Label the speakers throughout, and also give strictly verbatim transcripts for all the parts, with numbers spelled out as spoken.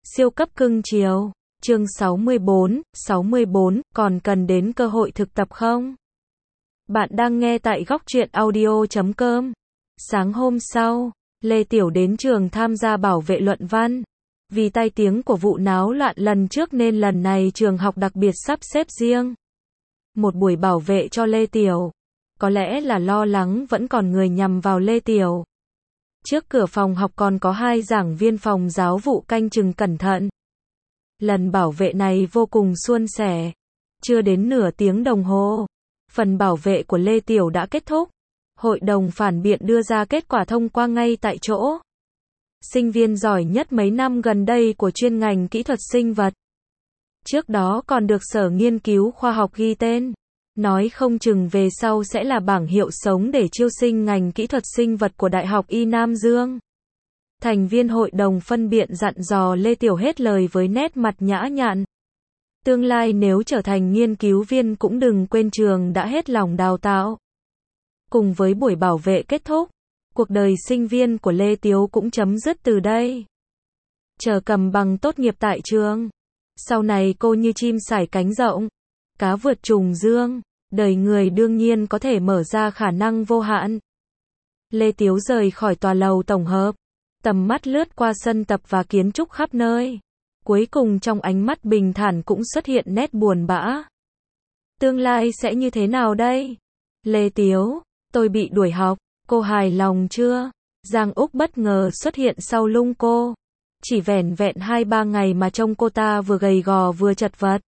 Speaker 1: Siêu cấp cưng chiều. Chương sáu mươi bốn, sáu mươi bốn, còn cần đến cơ hội thực tập không? Bạn đang nghe tại góc truyện audio chấm com. Sáng hôm sau, Lê Tiểu đến trường tham gia bảo vệ luận văn. Vì tai tiếng của vụ náo loạn lần trước nên lần này trường học đặc biệt sắp xếp riêng một buổi bảo vệ cho Lê Tiểu. Có lẽ là lo lắng vẫn còn người nhằm vào Lê Tiểu. Trước cửa phòng học còn có hai giảng viên phòng giáo vụ canh chừng cẩn thận. Lần bảo vệ này vô cùng suôn sẻ. Chưa đến nửa tiếng đồng hồ, phần bảo vệ của Lê Tiểu đã kết thúc. Hội đồng phản biện đưa ra kết quả thông qua ngay tại chỗ. Sinh viên giỏi nhất mấy năm gần đây của chuyên ngành kỹ thuật sinh vật. Trước đó còn được Sở Nghiên cứu Khoa học ghi tên. Nói không chừng về sau sẽ là bảng hiệu sống để chiêu sinh ngành kỹ thuật sinh vật của Đại học Y Nam Dương. Thành viên hội đồng phân biện dặn dò Lê Tiểu hết lời với nét mặt nhã nhặn. Tương lai nếu trở thành nghiên cứu viên cũng đừng quên trường đã hết lòng đào tạo. Cùng với buổi bảo vệ kết thúc, cuộc đời sinh viên của Lê Tiểu cũng chấm dứt từ đây. Chờ cầm bằng tốt nghiệp tại trường. Sau này cô như chim sải cánh rộng, cá vượt trùng dương, đời người đương nhiên có thể mở ra khả năng vô hạn. Lê Tiểu rời khỏi tòa lầu tổng hợp, tầm mắt lướt qua sân tập và kiến trúc khắp nơi. Cuối cùng trong ánh mắt bình thản cũng xuất hiện nét buồn bã. Tương lai sẽ như thế nào đây? Lê Tiểu, tôi bị đuổi học, cô hài lòng chưa? Giang Úc bất ngờ xuất hiện sau lưng cô. Chỉ vẻn vẹn hai ba ngày mà trông cô ta vừa gầy gò vừa chật vật.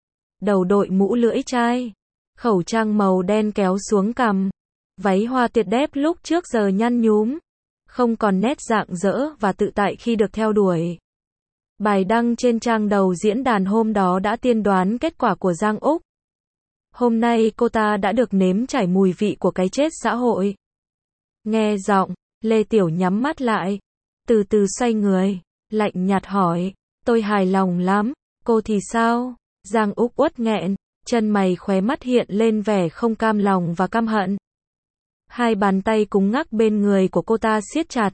Speaker 1: Đầu đội mũ lưỡi chai, khẩu trang màu đen kéo xuống cằm, váy hoa tuyệt đẹp lúc trước giờ nhăn nhúm, không còn nét rạng rỡ và tự tại khi được theo đuổi. Bài đăng trên trang đầu diễn đàn hôm đó đã tiên đoán kết quả của Giang Úc. Hôm nay cô ta đã được nếm trải mùi vị của cái chết xã hội. Nghe giọng, Lê Tiểu nhắm mắt lại, từ từ xoay người, lạnh nhạt hỏi, tôi hài lòng lắm, cô thì sao? Giang Úc uất nghẹn, chân mày khóe mắt hiện lên vẻ không cam lòng và căm hận. Hai bàn tay cứng ngắc bên người của cô ta siết chặt.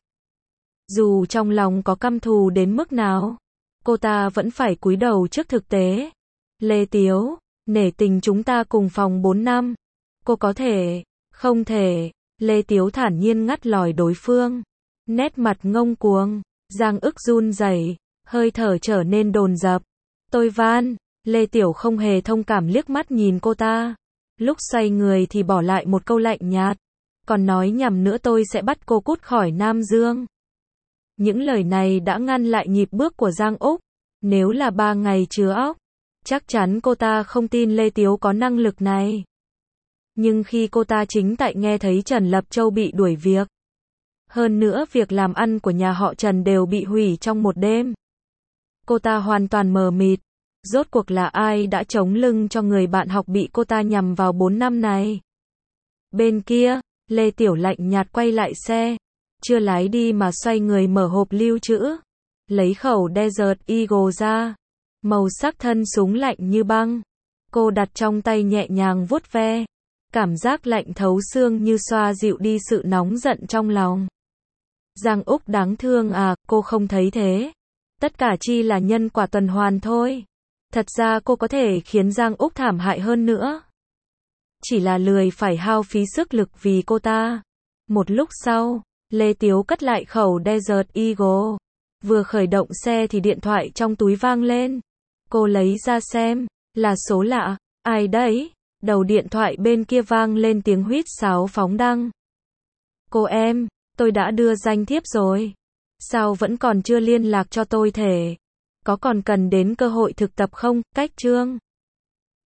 Speaker 1: Dù trong lòng có căm thù đến mức nào, cô ta vẫn phải cúi đầu trước thực tế. Lê Tiểu, nể tình chúng ta cùng phòng bốn năm. Cô có thể, không thể. Lê Tiểu thản nhiên ngắt lòi đối phương. Nét mặt ngông cuồng, Giang Ức run rẩy, hơi thở trở nên dồn dập. Tôi van. Lê Tiểu không hề thông cảm liếc mắt nhìn cô ta. Lúc xoay người thì bỏ lại một câu lạnh nhạt. Còn nói nhầm nữa tôi sẽ bắt cô cút khỏi Nam Dương. Những lời này đã ngăn lại nhịp bước của Giang Úc. Nếu là ba ngày chứa óc, chắc chắn cô ta không tin Lê Tiểu có năng lực này. Nhưng khi cô ta chính tại nghe thấy Trần Lập Châu bị đuổi việc. Hơn nữa việc làm ăn của nhà họ Trần đều bị hủy trong một đêm. Cô ta hoàn toàn mờ mịt. Rốt cuộc là ai đã chống lưng cho người bạn học bị cô ta nhằm vào bốn năm này? Bên kia, Lê Tiểu lạnh nhạt quay lại xe. Chưa lái đi mà xoay người mở hộp lưu trữ. Lấy khẩu Desert Eagle ra. Màu sắc thân súng lạnh như băng. Cô đặt trong tay nhẹ nhàng vuốt ve. Cảm giác lạnh thấu xương như xoa dịu đi sự nóng giận trong lòng. Giang Úc đáng thương à, cô không thấy thế. Tất cả chỉ là nhân quả tuần hoàn thôi. Thật ra cô có thể khiến Giang Úc thảm hại hơn nữa. Chỉ là lười phải hao phí sức lực vì cô ta. Một lúc sau, Lê Tiểu cất lại khẩu Desert Eagle. Vừa khởi động xe thì điện thoại trong túi vang lên. Cô lấy ra xem, là số lạ, ai đấy? Đầu điện thoại bên kia vang lên tiếng huýt sáo phóng đăng. Cô em, tôi đã đưa danh thiếp rồi. Sao vẫn còn chưa liên lạc cho tôi thể? Có còn cần đến cơ hội thực tập không? Cách chương.